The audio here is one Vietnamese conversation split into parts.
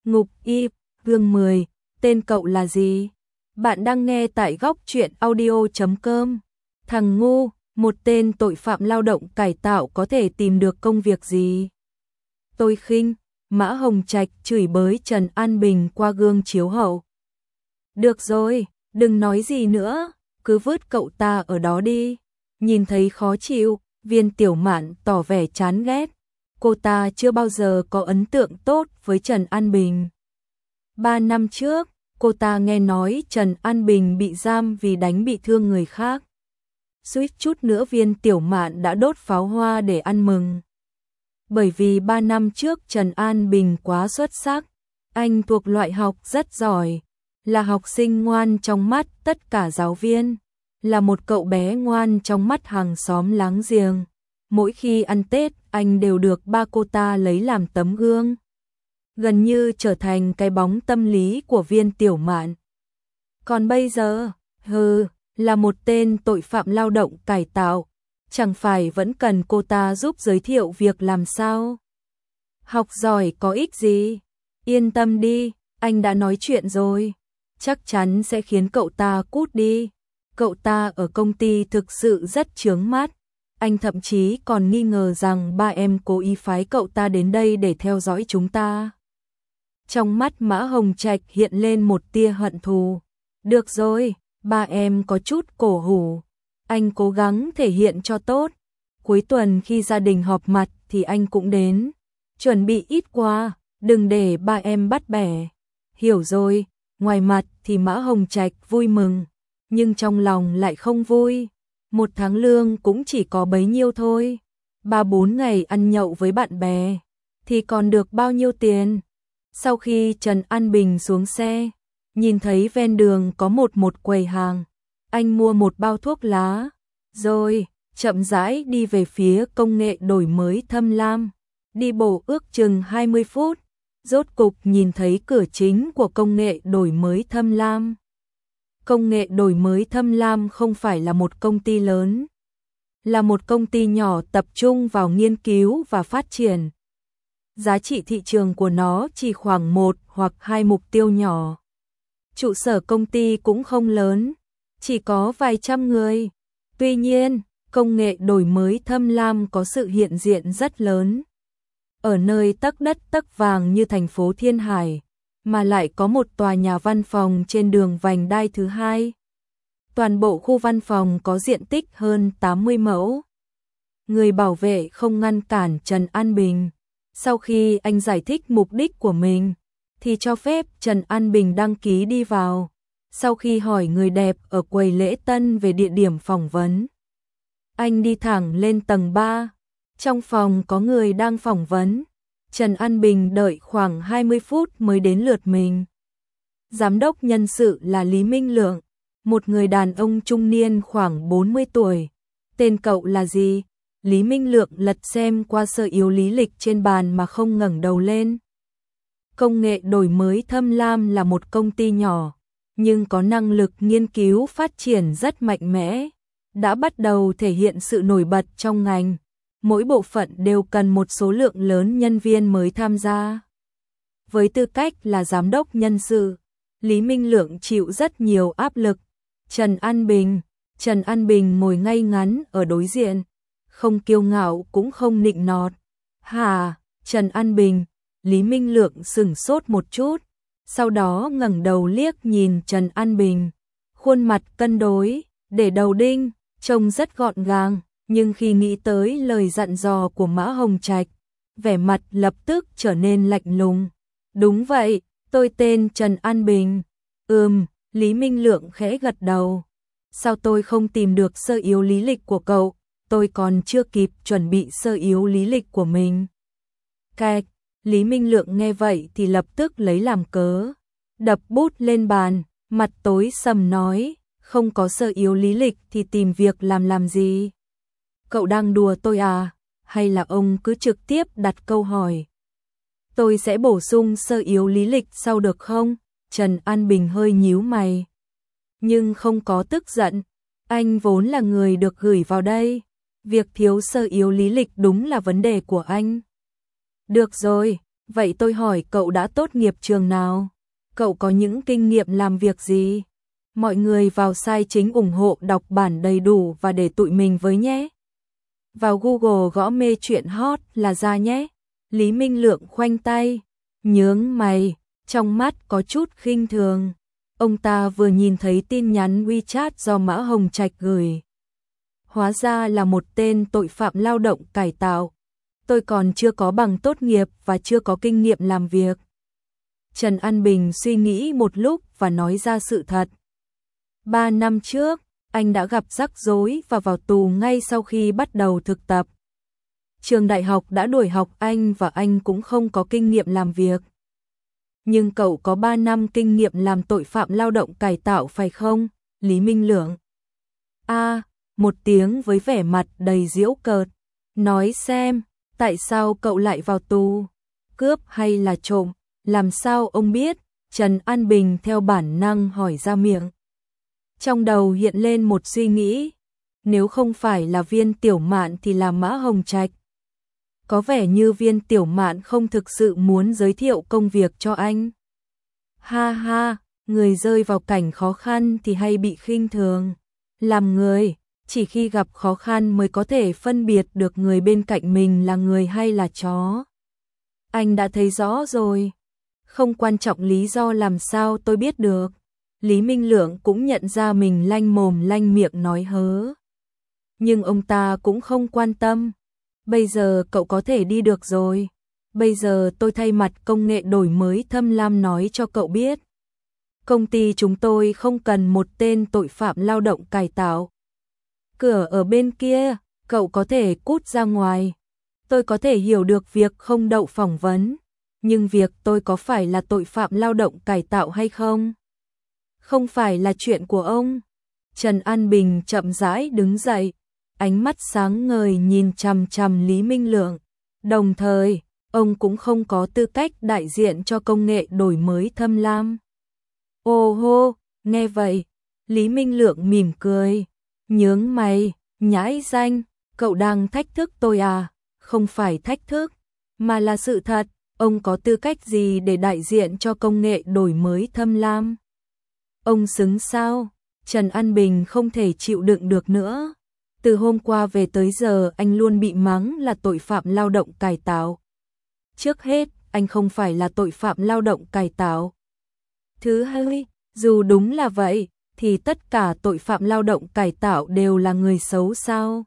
Ngục y, gương 10, tên cậu là gì? Bạn đang nghe tại góc truyện audio.com. Thằng ngu, một tên tội phạm lao động cải tạo có thể tìm được công việc gì? Tôi khinh, Mã Hồng Trạch chửi bới Trần An Bình qua gương chiếu hậu. Được rồi, đừng nói gì nữa, cứ vứt cậu ta ở đó đi. Nhìn thấy khó chịu, Viên Tiểu Mạn tỏ vẻ chán ghét. Cô ta chưa bao giờ có ấn tượng tốt với Trần An Bình. 3 năm trước, cô ta nghe nói Trần An Bình bị giam vì đánh bị thương người khác. Suýt chút nữa Viên Tiểu Mạn đã đốt pháo hoa để ăn mừng. Bởi vì 3 năm trước Trần An Bình quá xuất sắc, anh thuộc loại học rất giỏi, là học sinh ngoan trong mắt tất cả giáo viên, là một cậu bé ngoan trong mắt hàng xóm láng giềng. Mỗi khi ăn Tết, anh đều được ba cô ta lấy làm tấm gương. Gần như trở thành cái bóng tâm lý của Viên Tiểu Mạn. Còn bây giờ, là một tên tội phạm lao động cải tạo, chẳng phải vẫn cần cô ta giúp giới thiệu việc làm sao? Học giỏi có ích gì? Yên tâm đi, anh đã nói chuyện rồi, chắc chắn sẽ khiến cậu ta cút đi. Cậu ta ở công ty thực sự rất chướng mắt. Anh thậm chí còn nghi ngờ rằng ba em cố ý phái cậu ta đến đây để theo dõi chúng ta. Trong mắt Mã Hồng Trạch hiện lên một tia hận thù. Được rồi, ba em có chút cổ hủ. Anh cố gắng thể hiện cho tốt. Cuối tuần khi gia đình họp mặt thì anh cũng đến. Chuẩn bị ít quà, đừng để ba em bắt bẻ. Hiểu rồi, ngoài mặt thì Mã Hồng Trạch vui mừng, nhưng trong lòng lại không vui. Một tháng lương cũng chỉ có bấy nhiêu thôi. 3-4 ngày ăn nhậu với bạn bè thì còn được bao nhiêu tiền? Sau khi Trần An Bình xuống xe, nhìn thấy ven đường có một quầy hàng, anh mua một bao thuốc lá, rồi chậm rãi đi về phía công nghệ đổi mới Thâm Lam. Đi bộ ước chừng 20 phút, rốt cục nhìn thấy cửa chính của công nghệ đổi mới Thâm Lam. Công nghệ đổi mới Thâm Lam không phải là một công ty lớn, là một công ty nhỏ tập trung vào nghiên cứu và phát triển. Giá trị thị trường của nó chỉ khoảng 1 hoặc 2 mục tiêu nhỏ. Trụ sở công ty cũng không lớn, chỉ có vài trăm người. Tuy nhiên, công nghệ đổi mới Thâm Lam có sự hiện diện rất lớn. Ở nơi tấc đất tấc vàng như thành phố Thiên Hải, mà lại có một tòa nhà văn phòng trên đường vành đai thứ hai. Toàn bộ khu văn phòng có diện tích hơn 80 mẫu. Người bảo vệ không ngăn cản Trần An Bình. Sau khi anh giải thích mục đích của mình, thì cho phép Trần An Bình đăng ký đi vào. Sau khi hỏi người đẹp ở quầy lễ tân về địa điểm phỏng vấn, anh đi thẳng lên tầng 3. Trong phòng có người đang phỏng vấn. Trần An Bình đợi khoảng 20 phút mới đến lượt mình. Giám đốc nhân sự là Lý Minh Lượng, một người đàn ông trung niên khoảng 40 tuổi. Tên cậu là gì? Lý Minh Lượng lật xem qua sơ yếu lý lịch trên bàn mà không ngẩng đầu lên. Công nghệ đổi mới Thâm Lam là một công ty nhỏ, nhưng có năng lực nghiên cứu phát triển rất mạnh mẽ, đã bắt đầu thể hiện sự nổi bật trong ngành. Mỗi bộ phận đều cần một số lượng lớn nhân viên mới tham gia. Với tư cách là giám đốc nhân sự, Lý Minh Lượng chịu rất nhiều áp lực. Trần An Bình ngồi ngay ngắn ở đối diện, không kiêu ngạo cũng không nịnh nọt. Hả, Trần An Bình? Lý Minh Lượng sửng sốt một chút, sau đó ngẩng đầu liếc nhìn Trần An Bình. Khuôn mặt cân đối, để đầu đinh, trông rất gọn gàng. Nhưng khi nghĩ tới lời dặn dò của Mã Hồng Trạch, vẻ mặt lập tức trở nên lạnh lùng. Đúng vậy, tôi tên Trần An Bình. Lý Minh Lượng khẽ gật đầu. Sao tôi không tìm được sơ yếu lý lịch của cậu? Tôi còn chưa kịp chuẩn bị sơ yếu lý lịch của mình. Cạch, Lý Minh Lượng nghe vậy thì lập tức lấy làm cớ. Đập bút lên bàn, mặt tối sầm nói, không có sơ yếu lý lịch thì tìm việc làm gì? Cậu đang đùa tôi à? Hay là ông cứ trực tiếp đặt câu hỏi? Tôi sẽ bổ sung sơ yếu lý lịch sau được không? Trần An Bình hơi nhíu mày, nhưng không có tức giận. Anh vốn là người được gửi vào đây. Việc thiếu sơ yếu lý lịch đúng là vấn đề của anh. Được rồi, Vậy tôi hỏi cậu đã tốt nghiệp trường nào? Cậu có những kinh nghiệm làm việc gì? Mọi người vào site chính ủng hộ đọc bản đầy đủ và để tụi mình với nhé. Vào Google gõ mê chuyện hot là ra nhé. Lý Minh Lượng khoanh tay, nhướng mày, trong mắt có chút khinh thường. Ông ta vừa nhìn thấy tin nhắn WeChat do Mã Hồng Trạch gửi. Hóa ra là một tên tội phạm lao động cải tạo. Tôi còn chưa có bằng tốt nghiệp và chưa có kinh nghiệm làm việc. Trần An Bình suy nghĩ một lúc và nói ra sự thật. 3 năm trước, anh đã gặp rắc rối và vào tù ngay sau khi bắt đầu thực tập. Trường đại học đã đuổi học anh và anh cũng không có kinh nghiệm làm việc. Nhưng cậu có 3 năm kinh nghiệm làm tội phạm lao động cải tạo phải không, Lý Minh Lượng? Một tiếng với vẻ mặt đầy giễu cợt. Nói xem, tại sao cậu lại vào tù? Cướp hay là trộm? Làm sao ông biết? Trần An Bình theo bản năng hỏi ra miệng. Trong đầu hiện lên một suy nghĩ. Nếu không phải là Viên Tiểu Mạn thì là Mã Hồng Trạch. Có vẻ như Viên Tiểu Mạn không thực sự muốn giới thiệu công việc cho anh. Ha ha, người rơi vào cảnh khó khăn thì hay bị khinh thường. Làm người, chỉ khi gặp khó khăn mới có thể phân biệt được người bên cạnh mình là người hay là chó. Anh đã thấy rõ rồi. Không quan trọng lý do làm sao tôi biết được. Lý Minh Lượng cũng nhận ra mình lanh mồm lanh miệng nói hớ. Nhưng ông ta cũng không quan tâm. Bây giờ cậu có thể đi được rồi. Bây giờ tôi thay mặt công nghệ đổi mới Thâm Lam nói cho cậu biết. Công ty chúng tôi không cần một tên tội phạm lao động cải tạo. Cửa ở bên kia, cậu có thể cút ra ngoài. Tôi có thể hiểu được việc không đậu phỏng vấn. Nhưng việc tôi có phải là tội phạm lao động cải tạo hay không? Không phải là chuyện của ông. Trần An Bình chậm rãi đứng dậy, ánh mắt sáng ngời nhìn chằm chằm Lý Minh Lượng. Đồng thời, ông cũng không có tư cách đại diện cho công nghệ đổi mới Thâm Lam. Ô hô, nghe vậy, Lý Minh Lượng mỉm cười, nhướng mày, nhãi danh, cậu đang thách thức tôi à? Không phải thách thức, mà là sự thật. Ông có tư cách gì để đại diện cho công nghệ đổi mới Thâm Lam? Ông xứng sao? Trần An Bình không thể chịu đựng được nữa. Từ hôm qua về tới giờ anh luôn bị mắng là tội phạm lao động cải tạo. Trước hết, anh không phải là tội phạm lao động cải tạo. Thứ hai, dù đúng là vậy, thì tất cả tội phạm lao động cải tạo đều là người xấu sao?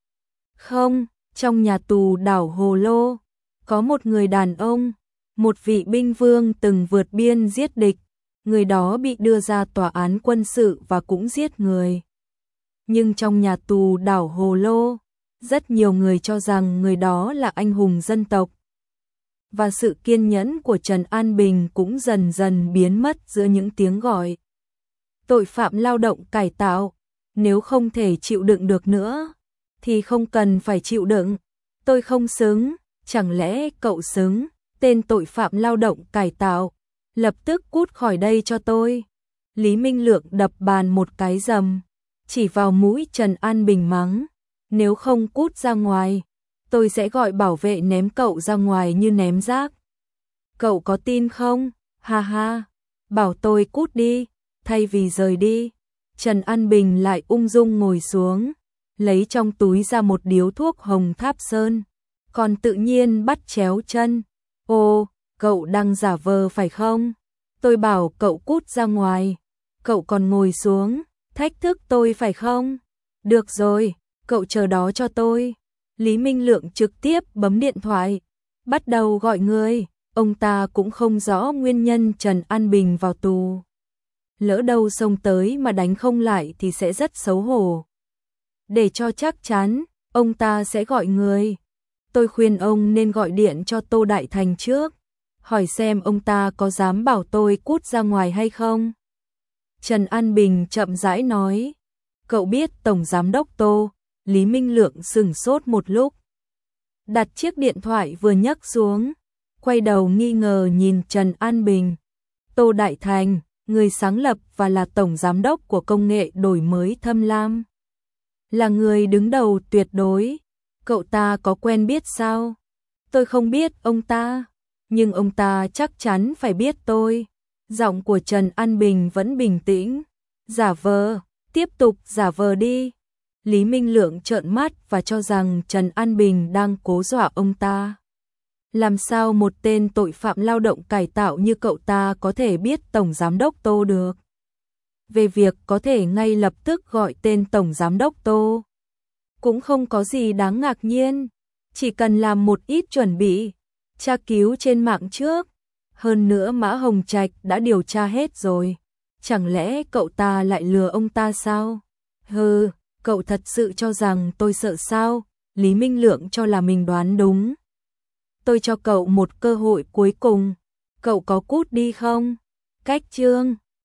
Không, trong nhà tù đảo Hồ Lô, có một người đàn ông, một vị binh vương từng vượt biên giết địch. Người đó bị đưa ra tòa án quân sự và cũng giết người. Nhưng trong nhà tù đảo Hồ Lô, rất nhiều người cho rằng người đó là anh hùng dân tộc. Và sự kiên nhẫn của Trần An Bình cũng dần dần biến mất giữa những tiếng gọi. Tội phạm lao động cải tạo, nếu không thể chịu đựng được nữa, thì không cần phải chịu đựng. Tôi không xứng, chẳng lẽ cậu xứng, tên tội phạm lao động cải tạo. Lập tức cút khỏi đây cho tôi. Lý Minh Lượng đập bàn một cái rầm, chỉ vào mũi Trần An Bình mắng. Nếu không cút ra ngoài, tôi sẽ gọi bảo vệ ném cậu ra ngoài như ném rác. Cậu có tin không? Ha ha, bảo tôi cút đi, thay vì rời đi. Trần An Bình lại ung dung ngồi xuống, lấy trong túi ra một điếu thuốc hồng tháp sơn, còn tự nhiên bắt chéo chân. Ô, cậu đang giả vờ phải không? Tôi bảo cậu cút ra ngoài, cậu còn ngồi xuống, thách thức tôi phải không? Được rồi, cậu chờ đó cho tôi. Lý Minh Lượng trực tiếp bấm điện thoại, bắt đầu gọi người. Ông ta cũng không rõ nguyên nhân Trần An Bình vào tù. Lỡ đâu xông tới mà đánh không lại thì sẽ rất xấu hổ. Để cho chắc chắn, ông ta sẽ gọi người. Tôi khuyên ông nên gọi điện cho Tô Đại Thành trước, hỏi xem ông ta có dám bảo tôi cút ra ngoài hay không. Trần An Bình chậm rãi nói, cậu biết Tổng Giám đốc Tô? Lý Minh Lượng sững sốt một lúc, đặt chiếc điện thoại vừa nhấc xuống, quay đầu nghi ngờ nhìn Trần An Bình. Tô Đại Thành, người sáng lập và là Tổng Giám đốc của công nghệ đổi mới Thâm Lam, là người đứng đầu tuyệt đối. Cậu ta có quen biết sao? Tôi không biết ông ta. nhưng ông ta chắc chắn phải biết tôi. Giọng của Trần An Bình vẫn bình tĩnh. Giả vờ, tiếp tục giả vờ đi. Lý Minh Lượng trợn mắt và cho rằng Trần An Bình đang cố dọa ông ta. Làm sao một tên tội phạm lao động cải tạo như cậu ta có thể biết Tổng Giám đốc Tô được? Về việc có thể ngay lập tức gọi tên Tổng Giám đốc Tô. Cũng không có gì đáng ngạc nhiên, chỉ cần làm một ít chuẩn bị, tra cứu trên mạng trước. Hơn nữa Mã Hồng Trạch đã điều tra hết rồi. Chẳng lẽ cậu ta lại lừa ông ta sao? Hừ, cậu thật sự cho rằng tôi sợ sao? Lý Minh Lượng cho là mình đoán đúng. Tôi cho cậu một cơ hội cuối cùng. Cậu có cút đi không? Cách chương